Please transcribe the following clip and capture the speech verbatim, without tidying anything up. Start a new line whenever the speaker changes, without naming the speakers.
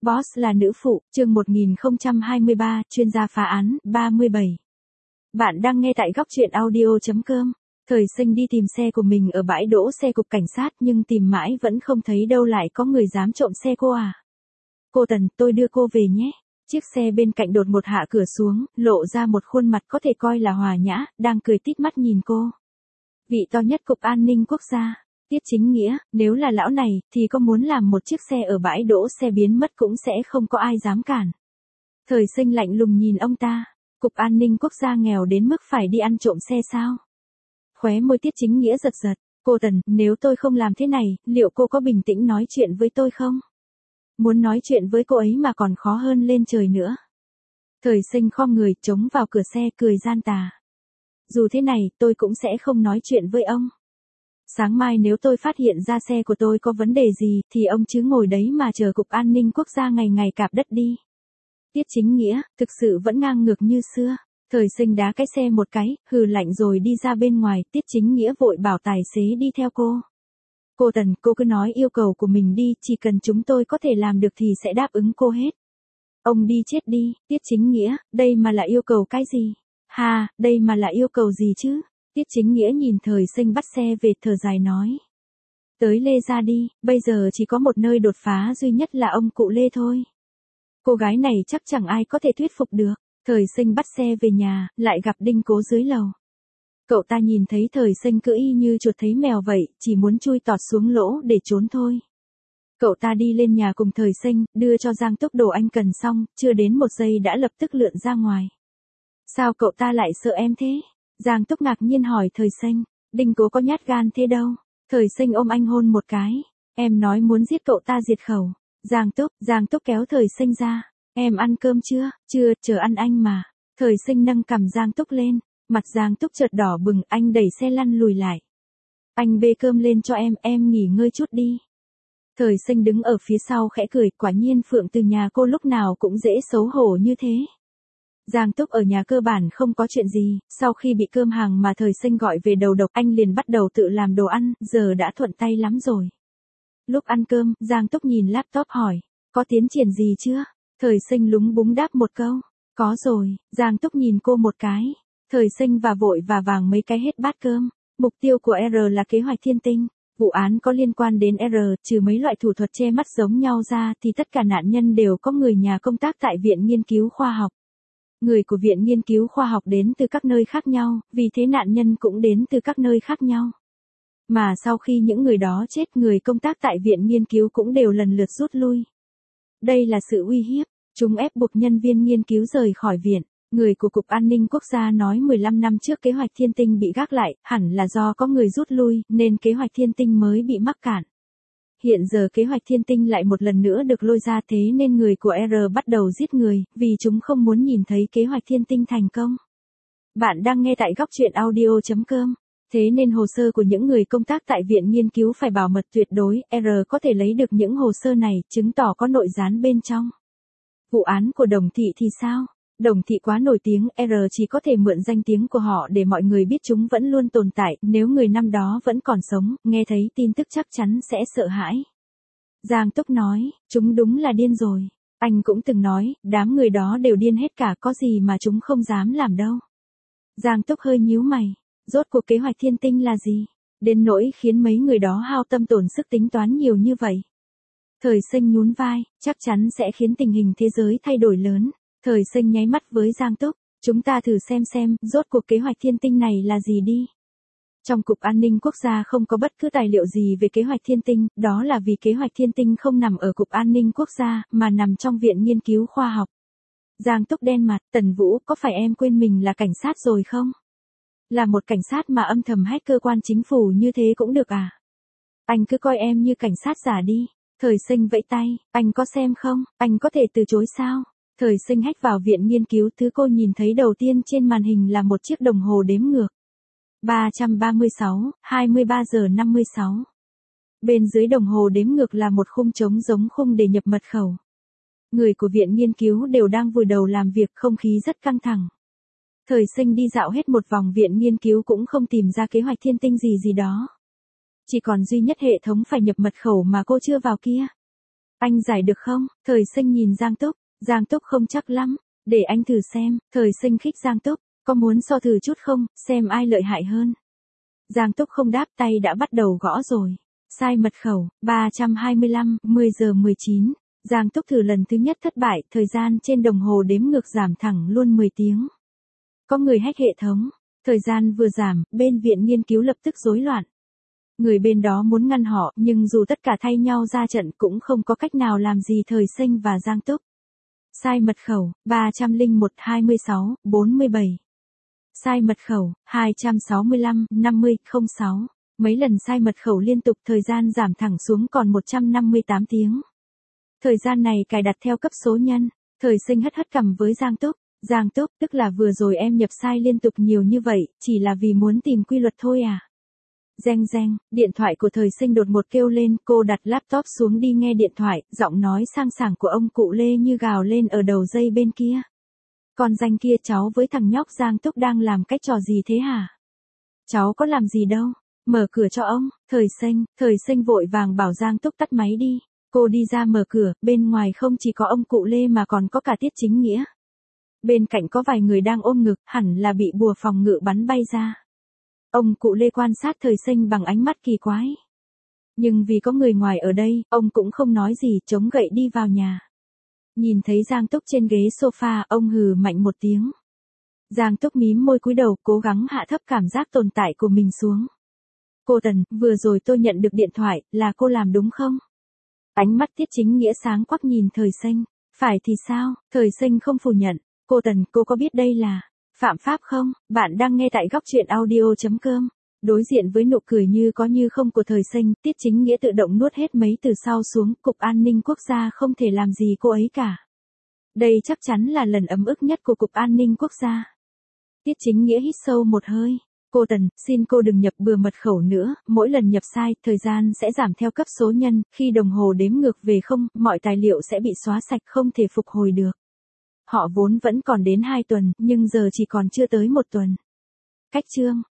Boss là nữ phụ, chương một nghìn không trăm hai mươi ba, chuyên gia phá án, ba mươi bảy. Bạn đang nghe tại góc truyện audio chấm com. Thời Sinh đi tìm xe của mình ở bãi đỗ xe cục cảnh sát nhưng tìm mãi vẫn không thấy đâu lại có người dám trộm xe cô à. Cô Tần, tôi đưa cô về nhé. Chiếc xe bên cạnh đột một hạ cửa xuống, lộ ra một khuôn mặt có thể coi là hòa nhã, đang cười tít mắt nhìn cô. Vị to nhất Cục An ninh Quốc gia. Tiết Chính Nghĩa, nếu là lão này, thì có muốn làm một chiếc xe ở bãi đỗ xe biến mất cũng sẽ không có ai dám cản. Thời Sinh lạnh lùng nhìn ông ta, Cục An ninh Quốc gia nghèo đến mức phải đi ăn trộm xe sao? Khóe môi Tiết Chính Nghĩa giật giật, cô Tần, nếu tôi không làm thế này, liệu cô có bình tĩnh nói chuyện với tôi không? Muốn nói chuyện với cô ấy mà còn khó hơn lên trời nữa. Thời Sinh khom người, chống vào cửa xe, cười gian tà. Dù thế này, tôi cũng sẽ không nói chuyện với ông. Sáng mai nếu tôi phát hiện ra xe của tôi có vấn đề gì, thì ông chứ ngồi đấy mà chờ Cục An ninh Quốc gia ngày ngày cạp đất đi. Tiết Chính Nghĩa, thực sự vẫn ngang ngược như xưa. Thời Sinh đá cái xe một cái, hừ lạnh rồi đi ra bên ngoài, Tiết Chính Nghĩa vội bảo tài xế đi theo cô. Cô Tần, cô cứ nói yêu cầu của mình đi, chỉ cần chúng tôi có thể làm được thì sẽ đáp ứng cô hết. Ông đi chết đi, Tiết Chính Nghĩa, đây mà là yêu cầu cái gì? Ha, đây mà là yêu cầu gì chứ? Tiết Chính Nghĩa nhìn Thời Sinh bắt xe về, thở dài nói. Tới Lê ra đi, bây giờ chỉ có một nơi đột phá duy nhất là ông cụ Lê thôi. Cô gái này chắc chẳng ai có thể thuyết phục được. Thời Sinh bắt xe về nhà, lại gặp Đinh Cố dưới lầu. Cậu ta nhìn thấy Thời Sinh cứ y như chuột thấy mèo vậy, chỉ muốn chui tọt xuống lỗ để trốn thôi. Cậu ta đi lên nhà cùng Thời Sinh, đưa cho Giang Túc đồ anh cần xong, chưa đến một giây đã lập tức lượn ra ngoài. Sao cậu ta lại sợ em thế? Giang Túc ngạc nhiên hỏi Thời Sinh. Đinh Cố có nhát gan thế đâu. Thời Sinh ôm anh hôn một cái. Em nói muốn giết cậu ta diệt khẩu. Giang Túc, Giang Túc kéo Thời Sinh ra. Em ăn cơm chưa? Chưa, chờ ăn anh mà. Thời Sinh nâng cằm Giang Túc lên. Mặt Giang Túc chợt đỏ bừng, anh đẩy xe lăn lùi lại. Anh bê cơm lên cho em, em nghỉ ngơi chút đi. Thời Sinh đứng ở phía sau khẽ cười, quả nhiên Phượng từ nhà cô lúc nào cũng dễ xấu hổ như thế. Giang Túc ở nhà cơ bản không có chuyện gì, sau khi bị cơm hàng mà Thời Sinh gọi về đầu độc, anh liền bắt đầu tự làm đồ ăn, giờ đã thuận tay lắm rồi. Lúc ăn cơm, Giang Túc nhìn laptop hỏi, có tiến triển gì chưa? Thời Sinh lúng búng đáp một câu, có rồi. Giang Túc nhìn cô một cái. Thời Sinh và vội và vàng mấy cái hết bát cơm. Mục tiêu của R là kế hoạch Thiên Tinh. Vụ án có liên quan đến R, trừ mấy loại thủ thuật che mắt giống nhau ra thì tất cả nạn nhân đều có người nhà công tác tại Viện Nghiên cứu Khoa học. Người của Viện Nghiên cứu Khoa học đến từ các nơi khác nhau, vì thế nạn nhân cũng đến từ các nơi khác nhau. Mà sau khi những người đó chết, người công tác tại Viện Nghiên cứu cũng đều lần lượt rút lui. Đây là sự uy hiếp, chúng ép buộc nhân viên nghiên cứu rời khỏi viện. Người của Cục An ninh Quốc gia nói mười lăm năm trước kế hoạch Thiên Tinh bị gác lại, hẳn là do có người rút lui, nên kế hoạch Thiên Tinh mới bị mắc cạn. Hiện giờ kế hoạch Thiên Tinh lại một lần nữa được lôi ra, thế nên người của R bắt đầu giết người, vì chúng không muốn nhìn thấy kế hoạch Thiên Tinh thành công. Bạn đang nghe tại góc truyện audio chấm com. Thế nên hồ sơ của những người công tác tại Viện Nghiên cứu phải bảo mật tuyệt đối, R có thể lấy được những hồ sơ này, chứng tỏ có nội gián bên trong. Vụ án của Đồng Thị thì sao? Đồng Thị quá nổi tiếng, R chỉ có thể mượn danh tiếng của họ để mọi người biết chúng vẫn luôn tồn tại, nếu người năm đó vẫn còn sống, nghe thấy tin tức chắc chắn sẽ sợ hãi. Giang Túc nói, chúng đúng là điên rồi. Anh cũng từng nói, đám người đó đều điên hết cả, có gì mà chúng không dám làm đâu. Giang Túc hơi nhíu mày, rốt cuộc kế hoạch Thiên Tinh là gì? Đến nỗi khiến mấy người đó hao tâm tổn sức tính toán nhiều như vậy. Thời Sinh nhún vai, chắc chắn sẽ khiến tình hình thế giới thay đổi lớn. Thời Sinh nháy mắt với Giang Túc, chúng ta thử xem xem, rốt cuộc kế hoạch Thiên Tinh này là gì đi. Trong Cục An ninh Quốc gia không có bất cứ tài liệu gì về kế hoạch Thiên Tinh, đó là vì kế hoạch Thiên Tinh không nằm ở Cục An ninh Quốc gia, mà nằm trong Viện Nghiên cứu Khoa học. Giang Túc đen mặt, Tần Vũ, có phải em quên mình là cảnh sát rồi không? Là một cảnh sát mà âm thầm hack cơ quan chính phủ như thế cũng được à? Anh cứ coi em như cảnh sát giả đi. Thời Sinh vẫy tay, anh có xem không, anh có thể từ chối sao? Thời Sinh hack vào Viện Nghiên cứu, thứ cô nhìn thấy đầu tiên trên màn hình là một chiếc đồng hồ đếm ngược. ba trăm ba mươi sáu, hai mươi ba giờ năm mươi sáu. Bên dưới đồng hồ đếm ngược là một khung trống giống khung để nhập mật khẩu. Người của Viện Nghiên cứu đều đang vùi đầu làm việc, không khí rất căng thẳng. Thời Sinh đi dạo hết một vòng Viện Nghiên cứu cũng không tìm ra kế hoạch Thiên Tinh gì gì đó. Chỉ còn duy nhất hệ thống phải nhập mật khẩu mà cô chưa vào kia. Anh giải được không? Thời Sinh nhìn Giang Túc, Giang Túc không chắc lắm, để anh thử xem, Thời Sinh khích Giang Túc, có muốn so thử chút không, xem ai lợi hại hơn. Giang Túc không đáp, tay đã bắt đầu gõ rồi. Sai mật khẩu, ba trăm hai mươi lăm, mười giờ mười chín. Giang Túc thử lần thứ nhất thất bại, thời gian trên đồng hồ đếm ngược giảm thẳng luôn mười tiếng. Có người hack hệ thống, thời gian vừa giảm, bên viện nghiên cứu lập tức rối loạn. Người bên đó muốn ngăn họ, nhưng dù tất cả thay nhau ra trận cũng không có cách nào làm gì Thời Sinh và Giang Túc. Sai mật khẩu, ba không một hai sáu bốn bảy. Sai mật khẩu, hai sáu lăm năm mươi không sáu. Mấy lần sai mật khẩu liên tục, thời gian giảm thẳng xuống còn một trăm năm mươi tám tiếng. Thời gian này cài đặt theo cấp số nhân. Thời Sinh hất hất cằm với Giang Túc. Giang Túc, tức là vừa rồi em nhập sai liên tục nhiều như vậy, chỉ là vì muốn tìm quy luật thôi à? Reng reng, điện thoại của Thời Sinh đột ngột kêu lên, cô đặt laptop xuống đi nghe điện thoại, giọng nói sang sảng của ông cụ Lê như gào lên ở đầu dây bên kia. Con danh kia, cháu với thằng nhóc Giang Túc đang làm cái trò gì thế hả? Cháu có làm gì đâu, mở cửa cho ông. Thời Sinh, Thời Sinh vội vàng bảo Giang Túc tắt máy đi. Cô đi ra mở cửa, bên ngoài không chỉ có ông cụ Lê mà còn có cả Tiết Chính Nghĩa. Bên cạnh có vài người đang ôm ngực, hẳn là bị bùa phòng ngự bắn bay ra. Ông cụ Lê quan sát Thời Sinh bằng ánh mắt kỳ quái. Nhưng vì có người ngoài ở đây, ông cũng không nói gì, chống gậy đi vào nhà. Nhìn thấy Giang Túc trên ghế sofa, ông hừ mạnh một tiếng. Giang Túc mím môi cúi đầu, cố gắng hạ thấp cảm giác tồn tại của mình xuống. Cô Tần, vừa rồi tôi nhận được điện thoại, là cô làm đúng không? Ánh mắt Tiết Chính Nghĩa sáng quắc nhìn Thời Sinh. Phải thì sao? Thời Sinh không phủ nhận. Cô Tần, cô có biết đây là phạm pháp không? Bạn đang nghe tại góc truyện audio chấm com. Đối diện với nụ cười như có như không của Thời Sinh, Tiết Chính Nghĩa tự động nuốt hết mấy từ sau xuống, Cục An ninh Quốc gia không thể làm gì cô ấy cả. Đây chắc chắn là lần ấm ức nhất của Cục An ninh Quốc gia. Tiết Chính Nghĩa hít sâu một hơi. Cô Tần, xin cô đừng nhập bừa mật khẩu nữa, mỗi lần nhập sai, thời gian sẽ giảm theo cấp số nhân, khi đồng hồ đếm ngược về không, mọi tài liệu sẽ bị xóa sạch, không thể phục hồi được. Họ vốn vẫn còn đến hai tuần, nhưng giờ chỉ còn chưa tới một tuần. Cách chương